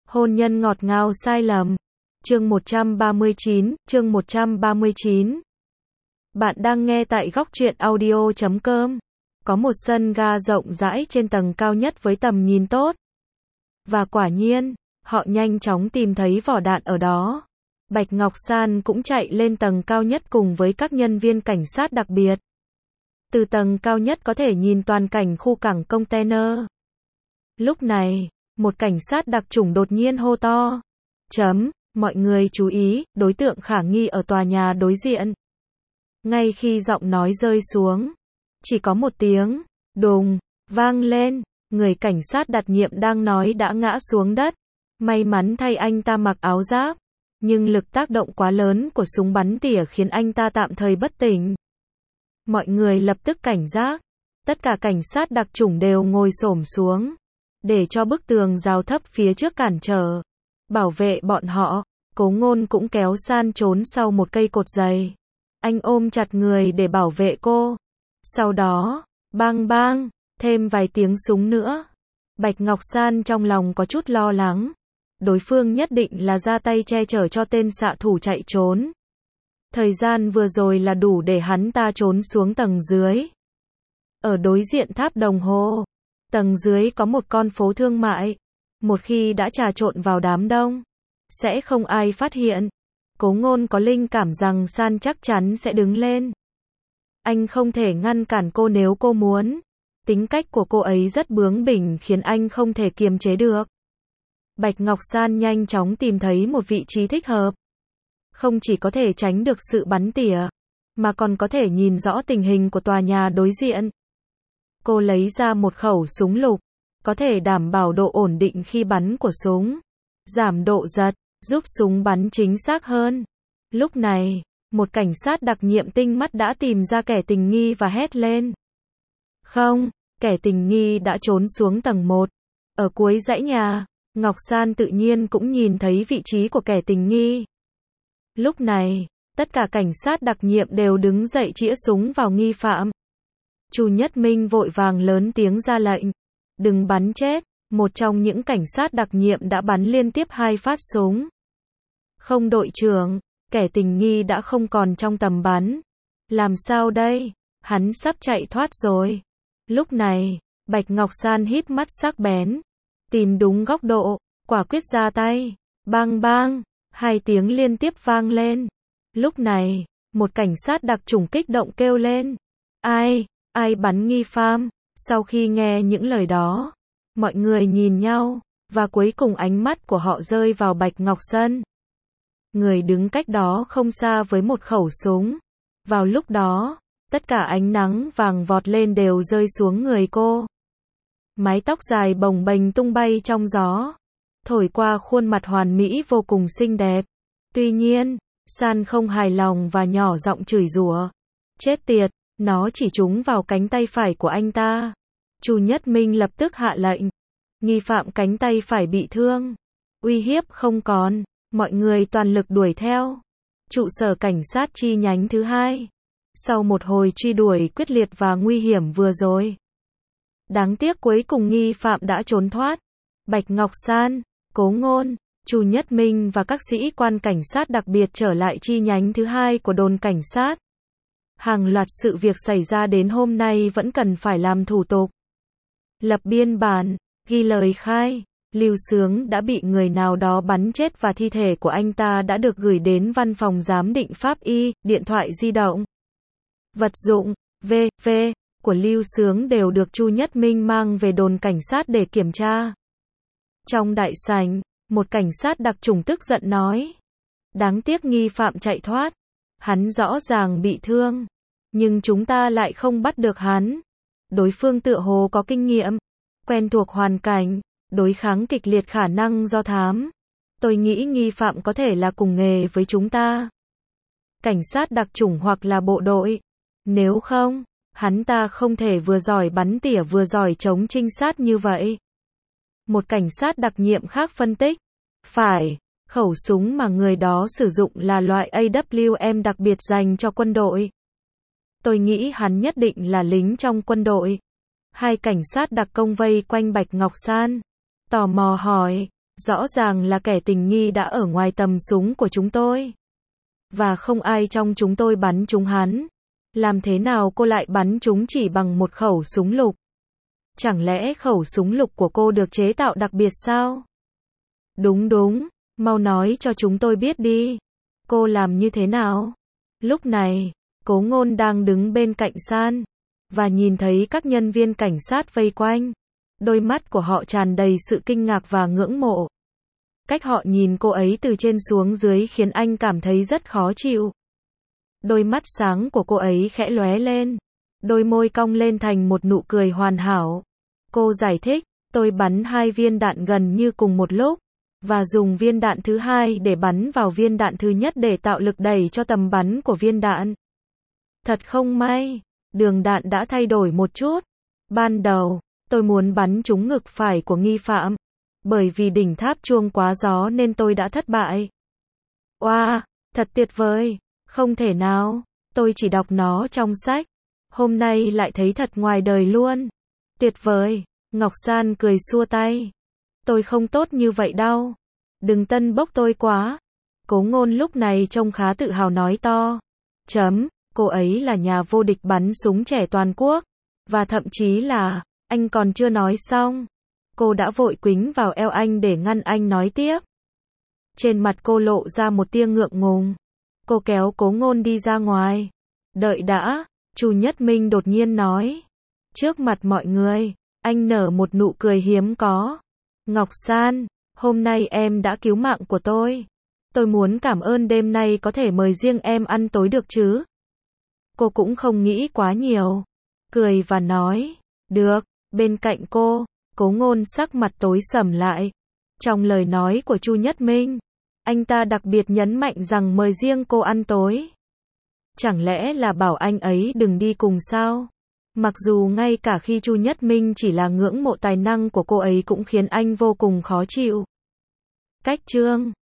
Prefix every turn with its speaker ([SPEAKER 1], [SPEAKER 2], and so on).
[SPEAKER 1] Hôn nhân ngọt ngào sai lầm. Chương 139. Bạn đang nghe tại góc truyện audio.com. Có một sân ga rộng rãi trên tầng cao nhất với tầm nhìn tốt. Và quả nhiên, họ nhanh chóng tìm thấy vỏ đạn ở đó. Bạch Ngọc San cũng chạy lên tầng cao nhất cùng với các nhân viên cảnh sát đặc biệt. Từ tầng cao nhất có thể nhìn toàn cảnh khu cảng container. Lúc này, một cảnh sát đặc chủng đột nhiên hô to. Mọi người chú ý, đối tượng khả nghi ở tòa nhà đối diện. Ngay khi giọng nói rơi xuống, chỉ có một tiếng, đùng, vang lên, người cảnh sát đặc nhiệm đang nói đã ngã xuống đất. May mắn thay anh ta mặc áo giáp, nhưng lực tác động quá lớn của súng bắn tỉa khiến anh ta tạm thời bất tỉnh. Mọi người lập tức cảnh giác, tất cả cảnh sát đặc chủng đều ngồi xổm xuống, để cho bức tường rào thấp phía trước cản trở, bảo vệ bọn họ. Cố Ngôn cũng kéo San trốn sau một cây cột dày. Anh ôm chặt người để bảo vệ cô. Sau đó, bang bang, thêm vài tiếng súng nữa. Bạch Ngọc San trong lòng có chút lo lắng. Đối phương nhất định là ra tay che chở cho tên xạ thủ chạy trốn. Thời gian vừa rồi là đủ để hắn ta trốn xuống tầng dưới. Ở đối diện tháp đồng hồ, tầng dưới có một con phố thương mại. Một khi đã trà trộn vào đám đông, sẽ không ai phát hiện. Cố Ngôn có linh cảm rằng San chắc chắn sẽ đứng lên. Anh không thể ngăn cản cô nếu cô muốn. Tính cách của cô ấy rất bướng bỉnh khiến anh không thể kiềm chế được. Bạch Ngọc San nhanh chóng tìm thấy một vị trí thích hợp. Không chỉ có thể tránh được sự bắn tỉa, mà còn có thể nhìn rõ tình hình của tòa nhà đối diện. Cô lấy ra một khẩu súng lục, có thể đảm bảo độ ổn định khi bắn của súng, giảm độ giật, giúp súng bắn chính xác hơn. Lúc này, một cảnh sát đặc nhiệm tinh mắt đã tìm ra kẻ tình nghi và hét lên. Không, kẻ tình nghi đã trốn xuống tầng 1. Ở cuối dãy nhà, Ngọc San tự nhiên cũng nhìn thấy vị trí của kẻ tình nghi. Lúc này, tất cả cảnh sát đặc nhiệm đều đứng dậy chĩa súng vào nghi phạm. Chu Nhất Minh vội vàng lớn tiếng ra lệnh. Đừng bắn chết. Một trong những cảnh sát đặc nhiệm đã bắn liên tiếp 2 phát súng. Không đội trưởng, kẻ tình nghi đã không còn trong tầm bắn. Làm sao đây? Hắn sắp chạy thoát rồi. Lúc này, Bạch Ngọc San híp mắt sắc bén, tìm đúng góc độ, quả quyết ra tay. Bang bang, 2 tiếng liên tiếp vang lên. Lúc này, một cảnh sát đặc chủng kích động kêu lên. Ai bắn nghi phạm? Sau khi nghe những lời đó, mọi người nhìn nhau, và cuối cùng ánh mắt của họ rơi vào Bạch Ngọc San. Người đứng cách đó không xa với một khẩu súng. Vào lúc đó, tất cả ánh nắng vàng vọt lên đều rơi xuống người cô. Mái tóc dài bồng bềnh tung bay trong gió, thổi qua khuôn mặt hoàn mỹ vô cùng xinh đẹp. Tuy nhiên, San không hài lòng và nhỏ giọng chửi rủa. Chết tiệt, nó chỉ trúng vào cánh tay phải của anh ta. Chu Nhất Minh lập tức hạ lệnh. Nghi phạm cánh tay phải bị thương. Uy hiếp không còn. Mọi người toàn lực đuổi theo. Trụ sở cảnh sát chi nhánh thứ 2. Sau một hồi truy đuổi quyết liệt và nguy hiểm vừa rồi, đáng tiếc cuối cùng nghi phạm đã trốn thoát. Bạch Ngọc San, Cố Ngôn, Chu Nhất Minh và các sĩ quan cảnh sát đặc biệt trở lại chi nhánh thứ 2 của đồn cảnh sát. Hàng loạt sự việc xảy ra đến hôm nay vẫn cần phải làm thủ tục. Lập biên bản, ghi lời khai. Lưu Sướng đã bị người nào đó bắn chết và thi thể của anh ta đã được gửi đến văn phòng giám định pháp y. Điện thoại di động, vật dụng, v.v. của Lưu Sướng đều được Chu Nhất Minh mang về đồn cảnh sát để kiểm tra. Trong đại sảnh, một cảnh sát đặc chủng tức giận nói. Đáng tiếc nghi phạm chạy thoát. Hắn rõ ràng bị thương, nhưng chúng ta lại không bắt được hắn. Đối phương tựa hồ có kinh nghiệm, quen thuộc hoàn cảnh, đối kháng kịch liệt khả năng do thám. Tôi nghĩ nghi phạm có thể là cùng nghề với chúng ta. Cảnh sát đặc chủng hoặc là bộ đội. Nếu không, hắn ta không thể vừa giỏi bắn tỉa vừa giỏi chống trinh sát như vậy. Một cảnh sát đặc nhiệm khác phân tích. Phải, khẩu súng mà người đó sử dụng là loại AWM đặc biệt dành cho quân đội. Tôi nghĩ hắn nhất định là lính trong quân đội. 2 cảnh sát đặc công vây quanh Bạch Ngọc San, tò mò hỏi, Rõ ràng là kẻ tình nghi đã ở ngoài tầm súng của chúng tôi. Và không ai trong chúng tôi bắn trúng hắn. Làm thế nào cô lại bắn chúng chỉ bằng một khẩu súng lục? Chẳng lẽ khẩu súng lục của cô được chế tạo đặc biệt sao? Đúng, mau nói cho chúng tôi biết đi. Cô làm như thế nào? Lúc này, Cố Ngôn đang đứng bên cạnh San, và nhìn thấy các nhân viên cảnh sát vây quanh. Đôi mắt của họ tràn đầy sự kinh ngạc và ngưỡng mộ. Cách họ nhìn cô ấy từ trên xuống dưới khiến anh cảm thấy rất khó chịu. Đôi mắt sáng của cô ấy khẽ lóe lên. Đôi môi cong lên thành một nụ cười hoàn hảo. Cô giải thích, tôi bắn 2 viên đạn gần như cùng một lúc, và dùng viên đạn thứ hai để bắn vào viên đạn thứ nhất để tạo lực đẩy cho tầm bắn của viên đạn. Thật không may, đường đạn đã thay đổi một chút. Ban đầu, tôi muốn bắn trúng ngực phải của nghi phạm. Bởi vì đỉnh tháp chuông quá gió nên tôi đã thất bại. Wow, thật tuyệt vời. Không thể nào, tôi chỉ đọc nó trong sách. Hôm nay lại thấy thật ngoài đời luôn. Tuyệt vời, Ngọc San cười xua tay. Tôi không tốt như vậy đâu. Đừng tân bốc tôi quá. Cố Ngôn lúc này trông khá tự hào nói to. Cô ấy là nhà vô địch bắn súng trẻ toàn quốc. Và thậm chí là, anh còn chưa nói xong. Cô đã vội quýnh vào eo anh để ngăn anh nói tiếp. Trên mặt cô lộ ra một tia ngượng ngùng. Cô kéo Cố Ngôn đi ra ngoài. Đợi đã, Chu Nhất Minh đột nhiên nói. Trước mặt mọi người, anh nở một nụ cười hiếm có. Ngọc San, hôm nay em đã cứu mạng của tôi. Tôi muốn cảm ơn đêm nay có thể mời riêng em ăn tối được chứ? Cô cũng không nghĩ quá nhiều. Cười và nói, được, bên cạnh cô, Cố Ngôn sắc mặt tối sầm lại. Trong lời nói của Chu Nhất Minh, anh ta đặc biệt nhấn mạnh rằng mời riêng cô ăn tối. Chẳng lẽ là bảo anh ấy đừng đi cùng sao? Mặc dù ngay cả khi Chu Nhất Minh chỉ là ngưỡng mộ tài năng của cô ấy cũng khiến anh vô cùng khó chịu. Cách chương